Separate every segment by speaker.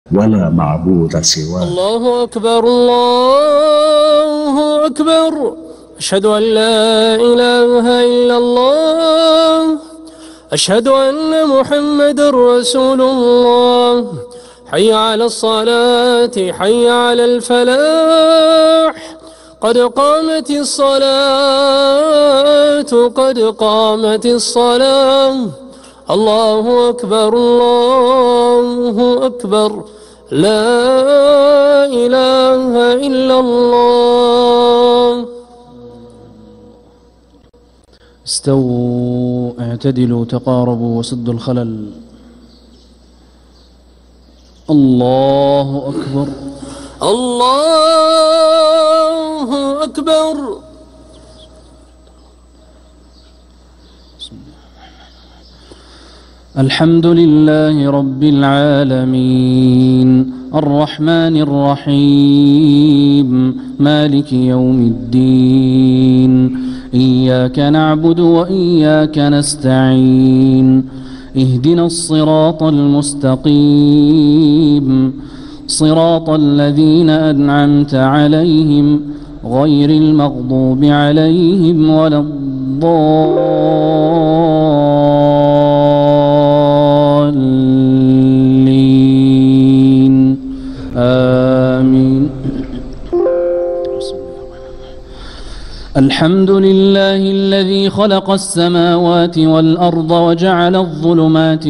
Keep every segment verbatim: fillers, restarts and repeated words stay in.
Speaker 1: ولا معبود سواه.
Speaker 2: الله أكبر الله أكبر. أشهد أن لا إله إلا الله. أشهد أن محمد رسول الله. حي على الصلاة حي على الفلاح. قد قامت الصلاة قد قامت الصلاة. الله أكبر الله أكبر. لا إله إلا الله.
Speaker 3: استووا اعتدلوا تقاربوا وسدوا الخلل. الله أكبر
Speaker 2: الله أكبر.
Speaker 3: الحمد لله رب العالمين الرحمن الرحيم مالك يوم الدين. إياك نعبد وإياك نستعين. اهدنا الصراط المستقيم صراط الذين أنعمت عليهم غير المغضوب عليهم ولا الضالين آمين. الحمد لله الذي خلق السماوات والأرض وجعل الظلمات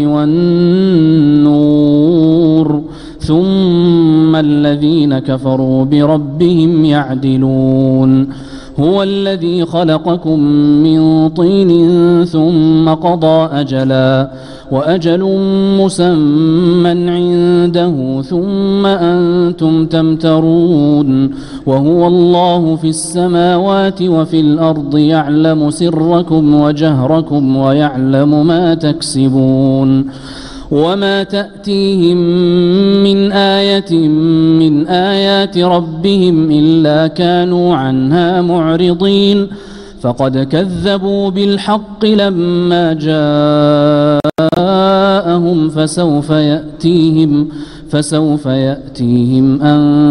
Speaker 3: والنور ثم الذين كفروا بربهم يعدلون. هو الذي خلقكم من طين ثم قضى أجلا وأجل مسمى عنده ثم أنتم تمترون. وهو الله في السماوات وفي الأرض يعلم سركم وجهركم ويعلم ما تكسبون. وما تأتيهم من آية من آيات ربهم إلا كانوا عنها معرضين. فقد كذبوا بالحق لما جاءهم فسوف يأتيهم فسوف يأتيهم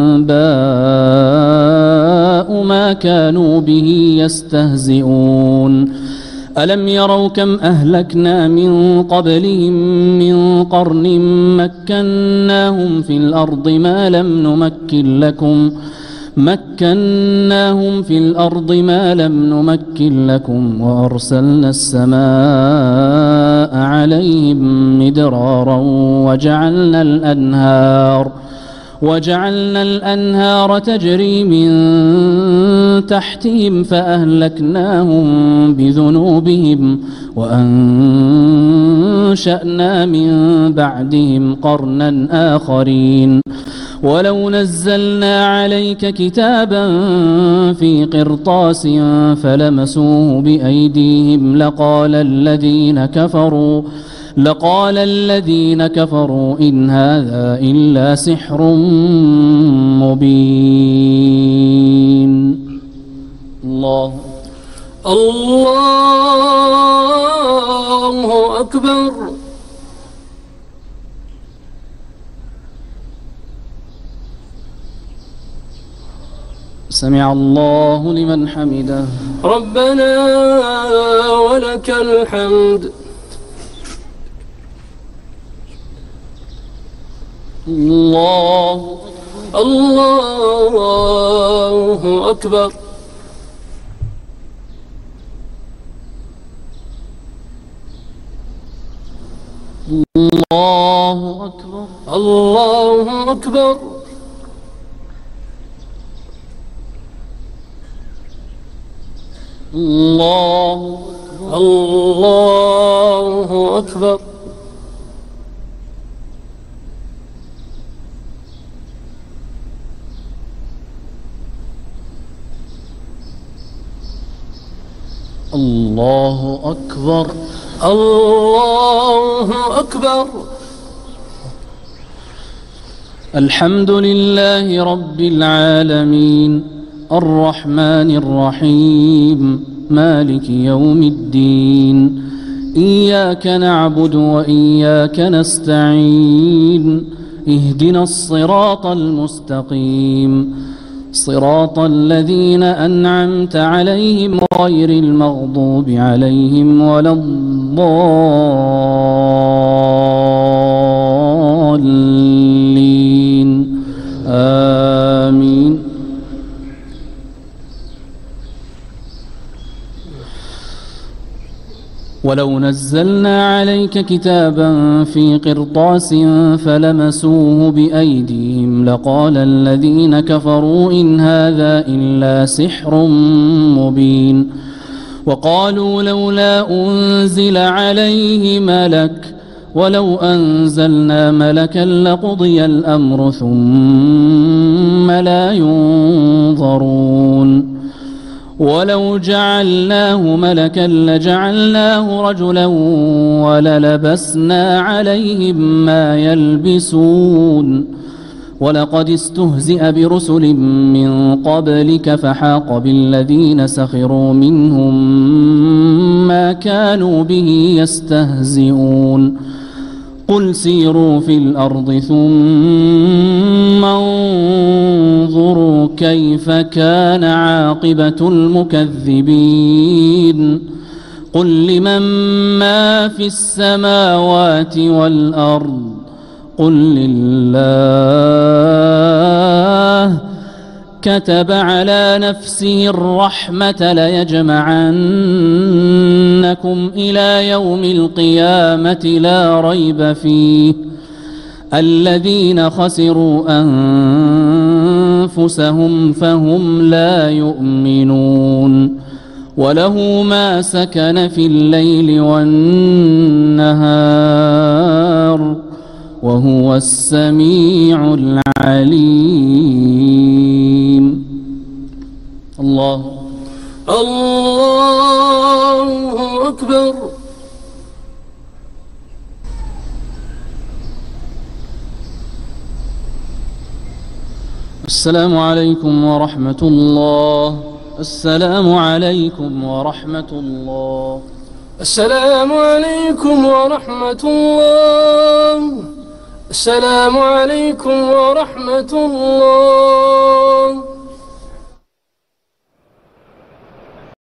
Speaker 3: أنباء ما كانوا به يستهزئون. ألم يروا كم أهلكنا من قبلهم من قرن مكناهم في الأرض ما لم نمكن لكم مكناهم في الأرض ما لم نمكن لكم وأرسلنا السماء عليهم مدرارا وجعلنا الأنهار وجعلنا الأنهار تجري من تحتهم فأهلكناهم بذنوبهم وأنشأنا من بعدهم قرنا آخرين. ولو نزلنا عليك كتابا في قرطاس فلمسوه بأيديهم لقال الذين كفروا لقال الذين كفروا إن هذا إلا سحر مبين. الله
Speaker 2: الله أكبر.
Speaker 3: سمع الله لمن حمده.
Speaker 2: ربنا ولك الحمد.
Speaker 3: الله
Speaker 2: الله أكبر.
Speaker 3: الله أكبر.
Speaker 2: الله أكبر.
Speaker 3: الله
Speaker 2: الله أكبر.
Speaker 3: الله أكبر.
Speaker 2: الله أكبر.
Speaker 3: الحمد لله رب العالمين الرحمن الرحيم مالك يوم الدين. إياك نعبد وإياك نستعين. اهدنا الصراط المستقيم صراط الذين أنعمت عليهم غير المغضوب عليهم ولا الضالين آمين. ولو نزلنا عليك كتابا في قرطاس فلمسوه بأيديهم لقال الذين كفروا إن هذا إلا سحر مبين وقالوا لولا أنزل عليه ملك ولو أنزلنا ملكا لقضي الأمر ثم لا ينظرون ولو جعلناه ملكا لجعلناه رجلا وللبسنا عليهم ما يلبسون ولقد استهزئ برسل من قبلك فحاق بالذين سخروا منهم ما كانوا به يستهزئون قل سيروا في الأرض ثم انظروا كيف كان عاقبة المكذبين قل لمن ما في السماوات والأرض قل لله كتب على نفسه الرحمة ليجمعنكم إلى يوم القيامة لا ريب فيه الذين خسروا أنفسهم فهم لا يؤمنون وله ما سكن في الليل والنهار وهو السميع العليم. الله
Speaker 2: الله أكبر.
Speaker 3: السلام عليكم ورحمة الله. السلام عليكم ورحمة الله.
Speaker 2: السلام عليكم ورحمة الله. السلام عليكم ورحمة الله.